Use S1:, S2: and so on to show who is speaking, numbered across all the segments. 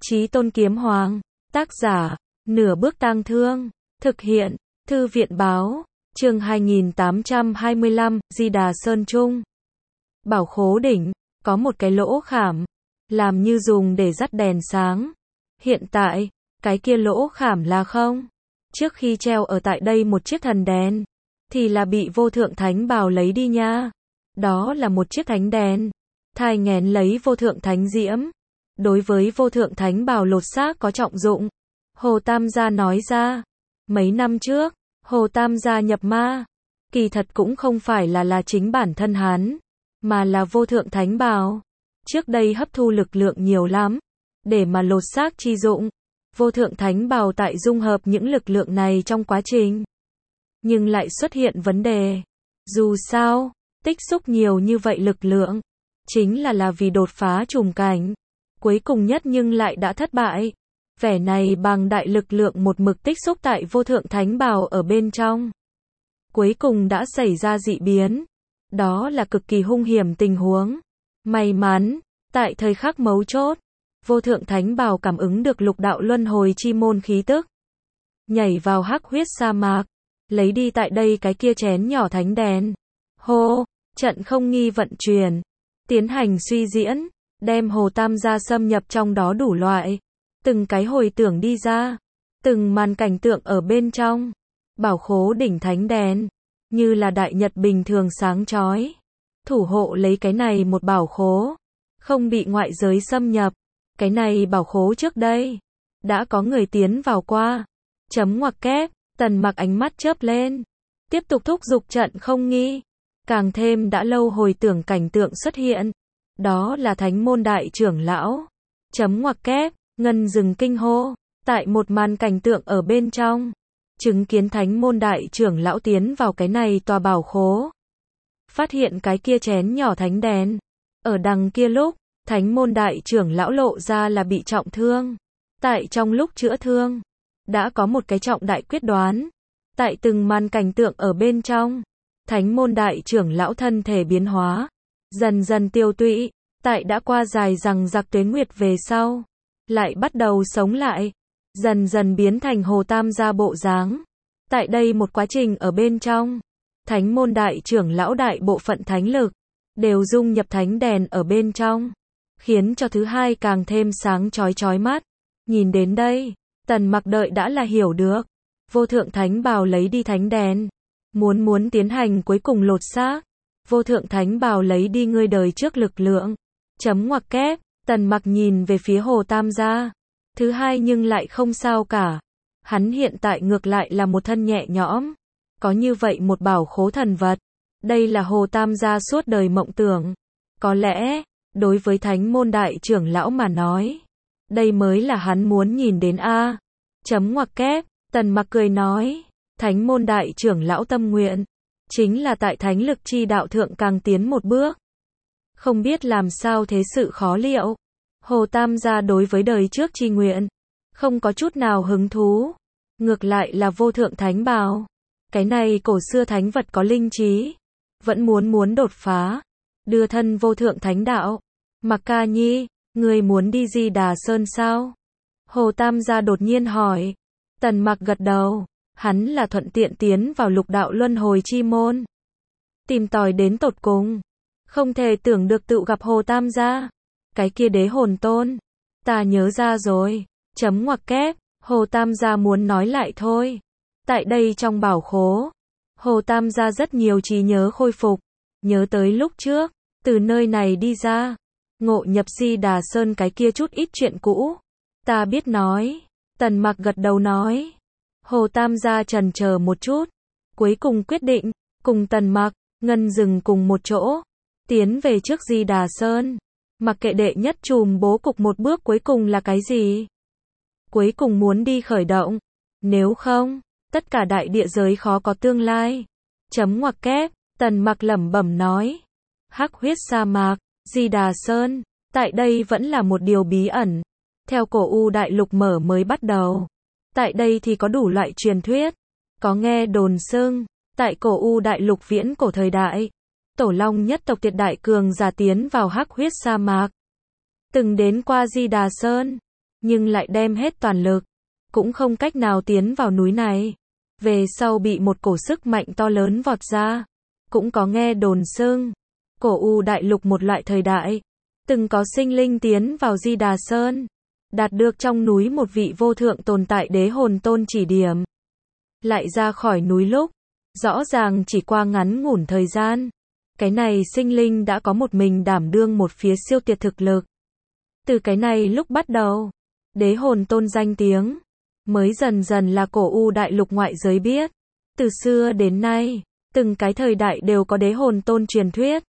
S1: Chí Tôn Kiếm Hoàng. Tác giả, Nửa Bước Tang Thương. Thực hiện, Thư viện báo. Chương 2825, Di Đà Sơn Trung. Bảo Khố đỉnh, có một cái lỗ khảm, làm như dùng để dắt đèn sáng. Hiện tại, cái kia lỗ khảm là không. Trước khi treo ở tại đây một chiếc thần đèn, thì là bị Vô Thượng Thánh Bào lấy đi nha. Đó là một chiếc thánh đèn, thai nghén lấy Vô Thượng Thánh Diễm. Đối với Vô Thượng Thánh Bào lột xác có trọng dụng. Hồ Tam Gia nói ra, mấy năm trước, Hồ Tam Gia nhập ma, kỳ thật cũng không phải là chính bản thân hắn, mà là Vô Thượng Thánh Bào. Trước đây hấp thu lực lượng nhiều lắm, để mà lột xác chi dụng. Vô Thượng Thánh Bào tại dung hợp những lực lượng này trong quá trình, nhưng lại xuất hiện vấn đề. Dù sao, tích xúc nhiều như vậy lực lượng, chính là vì đột phá trùng cảnh. Cuối cùng nhất nhưng lại đã thất bại. Vẻ này bằng đại lực lượng một mực tích xúc tại Vô Thượng Thánh Bào ở bên trong. Cuối cùng đã xảy ra dị biến. Đó là cực kỳ hung hiểm tình huống. May mắn, tại thời khắc mấu chốt, Vô Thượng Thánh Bào cảm ứng được lục đạo luân hồi chi môn khí tức. Nhảy vào hắc huyết sa mạc, lấy đi tại đây cái kia chén nhỏ thánh đèn. Hô, trận không nghi vận chuyển, tiến hành suy diễn, đem Hồ Tam Gia xâm nhập trong đó đủ loại. Từng cái hồi tưởng đi ra, từng màn cảnh tượng ở bên trong. Bảo Khố đỉnh thánh đèn, như là đại nhật bình thường sáng chói. Thủ hộ lấy cái này một bảo khố, không bị ngoại giới xâm nhập. Cái này bảo khố trước đây, đã có người tiến vào qua. Chấm ngoặc kép, Tần Mặc ánh mắt chớp lên. Tiếp tục thúc giục trận không nghi. Càng thêm đã lâu hồi tưởng cảnh tượng xuất hiện. Đó là Thánh Môn Đại Trưởng Lão. Chấm ngoặc kép, Ngân dừng kinh hô. Tại một màn cảnh tượng ở bên trong, chứng kiến Thánh Môn Đại Trưởng Lão tiến vào cái này tòa bảo khố. Phát hiện cái kia chén nhỏ thánh đèn. Ở đằng kia lúc, Thánh Môn Đại Trưởng Lão lộ ra là bị trọng thương. Tại trong lúc chữa thương, đã có một cái trọng đại quyết đoán. Tại từng màn cảnh tượng ở bên trong, Thánh Môn Đại Trưởng Lão thân thể biến hóa, dần dần tiêu tụy. Tại đã qua dài rằng giặc tuế nguyệt về sau, lại bắt đầu sống lại, dần dần biến thành Hồ Tam Gia bộ dáng. Tại đây một quá trình ở bên trong, Thánh Môn Đại Trưởng Lão đại bộ phận thánh lực đều dung nhập thánh đèn ở bên trong, khiến cho thứ hai càng thêm sáng chói mắt. Nhìn đến đây, Tần Mặc đợi đã là hiểu được, Vô Thượng Thánh Bào lấy đi thánh đèn, muốn tiến hành cuối cùng lột xác. Vô Thượng Thánh Bào lấy đi ngươi đời trước lực lượng. Chấm ngoặc kép, Tần Mặc nhìn về phía Hồ Tam Gia. Thứ hai nhưng lại không sao cả. Hắn hiện tại ngược lại là một thân nhẹ nhõm. Có như vậy một bảo khố thần vật. Đây là Hồ Tam Gia suốt đời mộng tưởng. Có lẽ, đối với Thánh Môn Đại Trưởng Lão mà nói, đây mới là hắn muốn nhìn đến a. Chấm ngoặc kép, Tần Mặc cười nói. Thánh Môn Đại Trưởng Lão tâm nguyện, chính là tại thánh lực chi đạo thượng càng tiến một bước. Không biết làm sao thế sự khó liệu. Hồ Tam Gia đối với đời trước chi nguyện, không có chút nào hứng thú. Ngược lại là Vô Thượng Thánh Bào. Cái này cổ xưa thánh vật có linh trí. Vẫn muốn đột phá. Đưa thân Vô Thượng Thánh Đạo. Mặc Ca Nhi, người muốn đi Di Đà Sơn sao? Hồ Tam Gia đột nhiên hỏi. Tần Mặc gật đầu. Hắn là thuận tiện tiến vào lục đạo luân hồi chi môn. Tìm tòi đến tột cùng. Không thể tưởng được tự gặp Hồ Tam Gia. Cái kia đế hồn tôn. Ta nhớ ra rồi. Chấm ngoặc kép. Hồ Tam Gia muốn nói lại thôi. Tại đây trong bảo khố, Hồ Tam Gia rất nhiều trí nhớ khôi phục. Nhớ tới lúc trước, từ nơi này đi ra, ngộ nhập Di Đà Sơn cái kia chút ít chuyện cũ. Ta biết nói. Tần Mặc gật đầu nói. Hồ Tam Gia chần chờ một chút, cuối cùng quyết định, cùng Tần Mặc, Ngân dừng cùng một chỗ, tiến về trước Di Đà Sơn. Mặc kệ đệ nhất chùm bố cục một bước cuối cùng là cái gì. Cuối cùng muốn đi khởi động. Nếu không, tất cả đại địa giới khó có tương lai. Chấm ngoặc kép, Tần Mặc lẩm bẩm nói. Hắc huyết sa mạc, Di Đà Sơn, tại đây vẫn là một điều bí ẩn. Theo cổ U đại lục mở mới bắt đầu. Tại đây thì có đủ loại truyền thuyết. Có nghe đồn xưng, tại cổ U đại lục viễn cổ thời đại, Tổ Long nhất tộc tuyệt đại cường giả tiến vào hắc huyết sa mạc. Từng đến qua Di Đà Sơn. nhưng lại đem hết toàn lực, cũng không cách nào tiến vào núi này. Về sau bị một cổ sức mạnh to lớn vọt ra. Cũng có nghe đồn xưng, cổ U đại lục một loại thời đại, từng có sinh linh tiến vào Di Đà Sơn, đạt được trong núi một vị vô thượng tồn tại đế hồn tôn chỉ điểm. Lại ra khỏi núi lúc, rõ ràng chỉ qua ngắn ngủn thời gian, cái này sinh linh đã có một mình đảm đương một phía siêu tuyệt thực lực. Từ cái này lúc bắt đầu, đế hồn tôn danh tiếng mới dần dần là cổ U đại lục ngoại giới biết. Từ xưa đến nay, từng cái thời đại đều có đế hồn tôn truyền thuyết,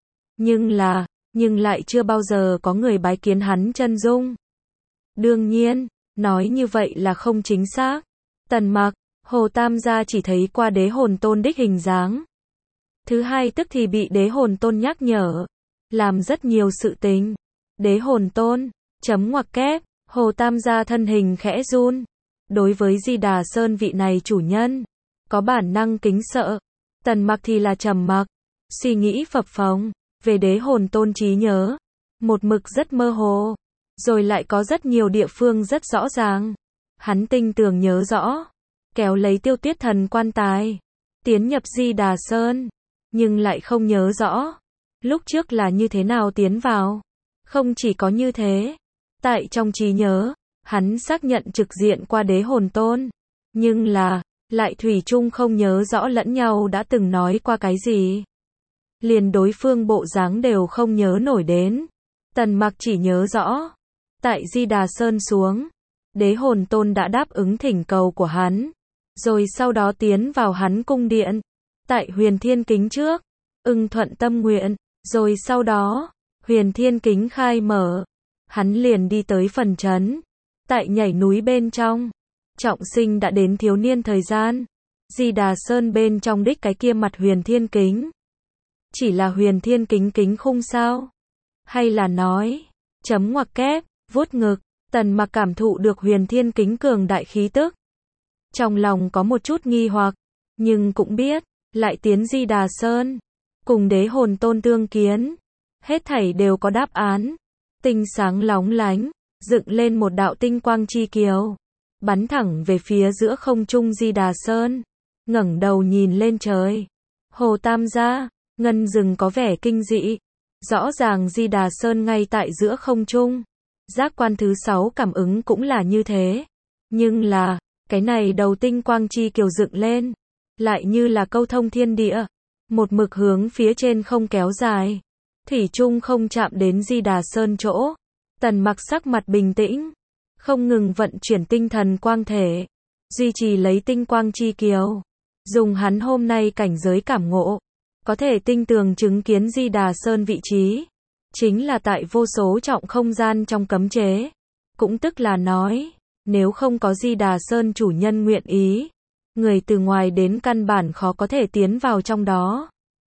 S1: nhưng lại chưa bao giờ có người bái kiến hắn chân dung. Đương nhiên, nói như vậy là không chính xác. Tần Mặc, Hồ Tam gia chỉ thấy qua đế hồn tôn đích hình dáng. Thứ hai tức thì bị đế hồn tôn nhắc nhở, làm rất nhiều sự tình. Đế hồn tôn, chấm ngoặc kép, Hồ Tam gia thân hình khẽ run. Đối với Di Đà Sơn vị này chủ nhân, có bản năng kính sợ. Tần Mặc thì là trầm mặc, suy nghĩ phập phồng, về đế hồn tôn trí nhớ. Một mực rất mơ hồ, rồi lại có rất nhiều địa phương rất rõ ràng. Hắn tinh tường nhớ rõ, kéo lấy Tiêu Tuyết Thần quan tài, tiến nhập Di Đà Sơn, nhưng lại không nhớ rõ, lúc trước là như thế nào tiến vào. Không chỉ có như thế, tại trong trí nhớ, hắn xác nhận trực diện qua đế hồn tôn, nhưng lại thủy chung không nhớ rõ lẫn nhau đã từng nói qua cái gì. Liền đối phương bộ dáng đều không nhớ nổi đến. Tần Mặc chỉ nhớ rõ, tại Di Đà Sơn xuống, đế hồn tôn đã đáp ứng thỉnh cầu của hắn, rồi sau đó tiến vào hắn cung điện, tại Huyền Thiên Kính trước, ưng thuận tâm nguyện, rồi sau đó, Huyền Thiên Kính khai mở, hắn liền đi tới phần trấn, tại nhảy núi bên trong, trọng sinh đã đến thiếu niên thời gian, Di Đà Sơn bên trong đích cái kia mặt Huyền Thiên Kính. Chỉ là Huyền Thiên Kính kính khung sao? Hay là nói, chấm ngoặc kép, vuốt ngực, Tần Mặc cảm thụ được Huyền Thiên Kính cường đại khí tức. Trong lòng có một chút nghi hoặc, nhưng cũng biết, lại tiến Di Đà Sơn, cùng đế hồn tôn tương kiến, hết thảy đều có đáp án. Tinh sáng lóng lánh, dựng lên một đạo tinh quang chi kiều, bắn thẳng về phía giữa không trung Di Đà Sơn, ngẩng đầu nhìn lên trời. Hồ Tam gia, Ngân Dừng có vẻ kinh dị, rõ ràng Di Đà Sơn ngay tại giữa không trung. Giác quan thứ 6 cảm ứng cũng là như thế, nhưng cái này đầu tinh quang chi kiều dựng lên, lại như là câu thông thiên địa, một mực hướng phía trên không kéo dài, thủy chung không chạm đến Di Đà Sơn chỗ. Tần Mặc sắc mặt bình tĩnh, không ngừng vận chuyển tinh thần quang thể, duy trì lấy tinh quang chi kiều, dùng hắn hôm nay cảnh giới cảm ngộ, có thể tinh tường chứng kiến Di Đà Sơn vị trí, chính là tại vô số trọng không gian trong cấm chế. Cũng tức là nói, nếu không có Di Đà Sơn chủ nhân nguyện ý, người từ ngoài đến căn bản khó có thể tiến vào trong đó.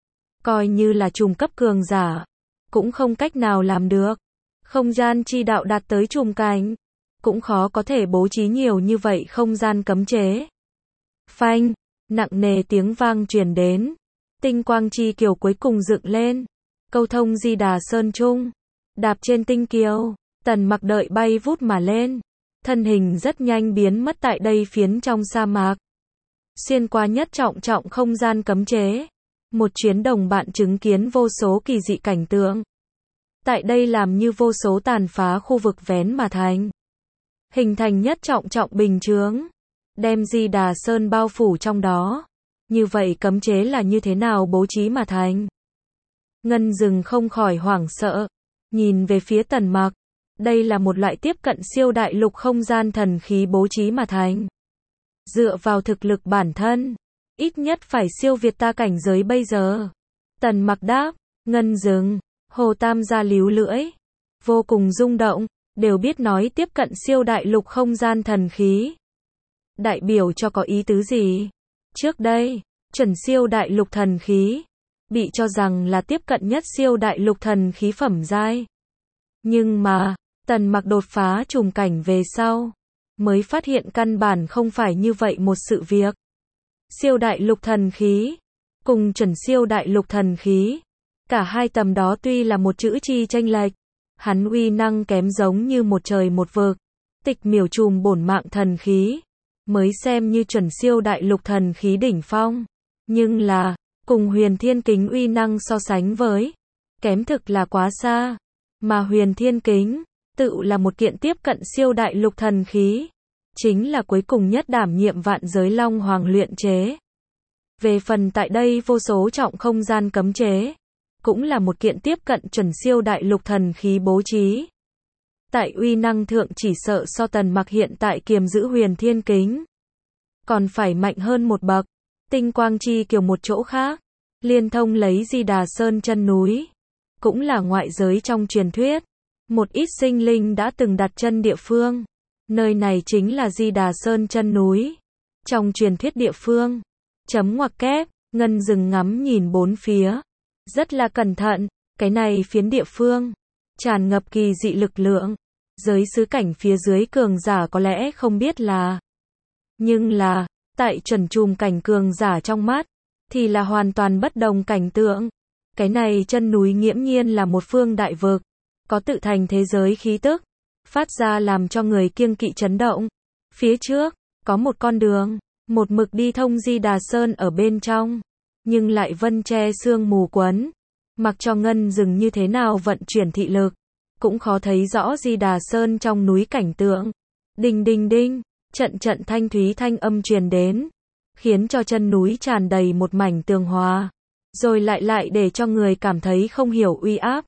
S1: Coi như là trùng cấp cường giả, cũng không cách nào làm được. Không gian chi đạo đạt tới trùng cảnh, cũng khó có thể bố trí nhiều như vậy không gian cấm chế. Phanh, nặng nề tiếng vang truyền đến, tinh quang chi kiều cuối cùng dựng lên, câu thông Di Đà Sơn trung, đạp trên tinh kiều, Tần Mặc đợi bay vút mà lên, thân hình rất nhanh biến mất tại đây phiến trong sa mạc. Xuyên qua nhất trọng không gian cấm chế, một chuyến đồng bạn chứng kiến vô số kỳ dị cảnh tượng. Tại đây làm như vô số tàn phá khu vực vén mà thành, hình thành nhất trọng bình chướng, đem Di Đà Sơn bao phủ trong đó. Như vậy cấm chế là như thế nào bố trí mà thành? Ngân Dừng không khỏi hoảng sợ, nhìn về phía Tần Mặc. Đây là một loại tiếp cận siêu đại lục không gian thần khí bố trí mà thành. Dựa vào thực lực bản thân, ít nhất phải siêu việt ta cảnh giới bây giờ. Tần Mặc đáp. Ngân Dừng, Hồ Tam gia líu lưỡi, vô cùng rung động, đều biết nói tiếp cận siêu đại lục không gian thần khí. Đại biểu cho có ý tứ gì? Trước đây, chuẩn siêu đại lục thần khí, bị cho rằng là tiếp cận nhất siêu đại lục thần khí phẩm giai. Nhưng mà, Tần Mặc đột phá trùng cảnh về sau, mới phát hiện căn bản không phải như vậy một sự việc. Siêu đại lục thần khí, cùng chuẩn siêu đại lục thần khí, cả hai tầm đó tuy là một chữ chi chênh lệch, hắn uy năng kém giống như một trời một vực. Tịch miểu trùm bổn mạng thần khí, mới xem như chuẩn siêu đại lục thần khí đỉnh phong. Nhưng là, cùng huyền thiên kính uy năng so sánh với, kém thực là quá xa. Mà huyền thiên kính, tự là một kiện tiếp cận siêu đại lục thần khí. Chính là cuối cùng nhất đảm nhiệm vạn giới long hoàng luyện chế. Về phần tại đây vô số trọng không gian cấm chế, cũng là một kiện tiếp cận chuẩn siêu đại lục thần khí bố trí. Tại uy năng thượng chỉ sợ so Tần Mặc hiện tại kiềm giữ huyền thiên kính còn phải mạnh hơn một bậc. Tinh quang chi kiều một chỗ khác, liên thông lấy Di Đà Sơn chân núi, cũng là ngoại giới trong truyền thuyết, một ít sinh linh đã từng đặt chân địa phương. Nơi này chính là Di Đà Sơn chân núi, trong truyền thuyết địa phương. Chấm ngoặc kép, Ngân dừng ngắm nhìn bốn phía, rất là cẩn thận, cái này phiến địa phương tràn ngập kỳ dị lực lượng. Giới xứ cảnh phía dưới cường giả có lẽ không biết là, nhưng là, tại chuẩn chùm cảnh cường giả trong mắt, thì là hoàn toàn bất đồng cảnh tượng. Cái này chân núi nghiễm nhiên là một phương đại vực, có tự thành thế giới khí tức, phát ra làm cho người kiêng kỵ chấn động. Phía trước, có một con đường, một mực đi thông Di Đà Sơn ở bên trong, nhưng lại vân che sương mù quấn, mặc cho Ngân dừng như thế nào vận chuyển thị lực, cũng khó thấy rõ Di Đà Sơn trong núi cảnh tượng. Đinh đinh đinh, trận trận thanh thúy thanh âm truyền đến, khiến cho chân núi tràn đầy một mảnh tường hòa, rồi lại để cho người cảm thấy không hiểu uy áp.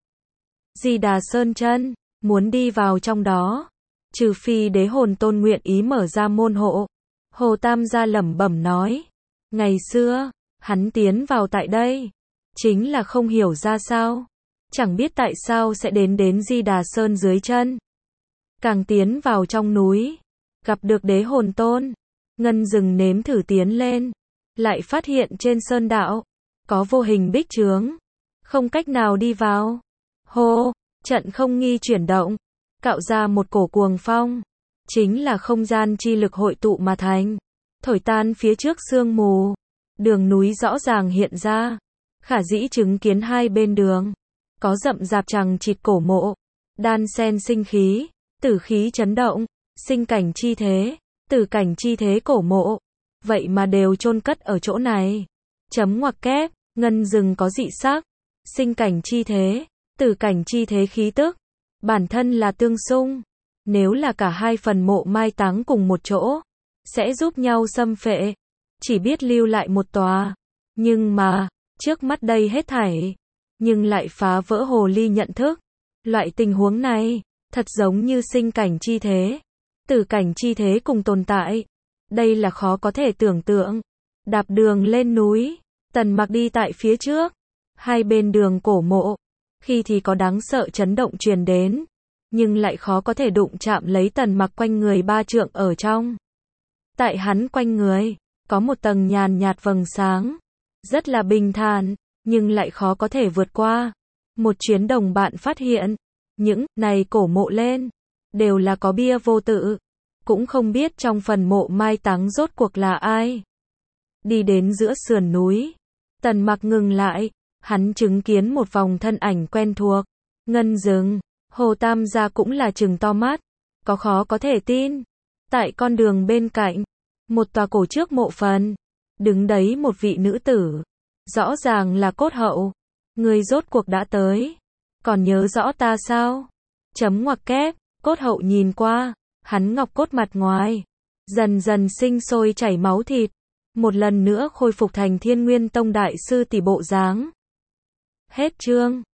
S1: Di Đà Sơn chân, muốn đi vào trong đó, trừ phi đế hồn tôn nguyện ý mở ra môn hộ. Hồ Tam gia lẩm bẩm nói, ngày xưa, hắn tiến vào tại đây, chính là không hiểu ra sao, chẳng biết tại sao sẽ đến Di Đà Sơn dưới chân. Càng tiến vào trong núi, gặp được đế hồn tôn, Ngân dừng nếm thử tiến lên, lại phát hiện trên sơn đạo, có vô hình bích chướng, không cách nào đi vào. Hô, trận không nghi chuyển động, cạo ra một cổ cuồng phong, chính là không gian chi lực hội tụ mà thành, thổi tan phía trước sương mù, đường núi rõ ràng hiện ra, khả dĩ chứng kiến hai bên đường, có rậm rạp chằng chịt cổ mộ, đan sen sinh khí, tử khí chấn động, sinh cảnh chi thế, tử cảnh chi thế cổ mộ, vậy mà đều chôn cất ở chỗ này. Chấm ngoặc kép, Ngân dừng có dị sắc, sinh cảnh chi thế, tử cảnh chi thế khí tức, bản thân là tương xung, nếu là cả hai phần mộ mai táng cùng một chỗ, sẽ giúp nhau xâm phệ, chỉ biết lưu lại một tòa, nhưng mà, trước mắt đây hết thảy, nhưng lại phá vỡ hồ ly nhận thức. Loại tình huống này, thật giống như sinh cảnh chi thế, tử cảnh chi thế cùng tồn tại. Đây là khó có thể tưởng tượng. Đạp đường lên núi, Tần Mặc đi tại phía trước, hai bên đường cổ mộ, khi thì có đáng sợ chấn động truyền đến, nhưng lại khó có thể đụng chạm lấy Tần Mặc quanh người 3 trượng ở trong. Tại hắn quanh người, có một tầng nhàn nhạt vầng sáng, rất là bình thản, nhưng lại khó có thể vượt qua. Một chuyến đồng bạn phát hiện, những này cổ mộ lên, đều là có bia vô tự, cũng không biết trong phần mộ mai táng rốt cuộc là ai. Đi đến giữa sườn núi, Tần Mặc ngừng lại, hắn chứng kiến một vòng thân ảnh quen thuộc. Ngân dừng, Hồ Tam gia cũng là trừng to mắt, có khó có thể tin. Tại con đường bên cạnh, một tòa cổ trước mộ phần, đứng đấy một vị nữ tử, rõ ràng là Cốt Hậu. Người rốt cuộc đã tới, còn nhớ rõ ta sao? Chấm ngoặc kép, Cốt Hậu nhìn qua, hắn ngọc cốt mặt ngoài, dần dần sinh sôi chảy máu thịt, một lần nữa khôi phục thành Thiên Nguyên Tông đại sư tỷ bộ dáng. Hết chương.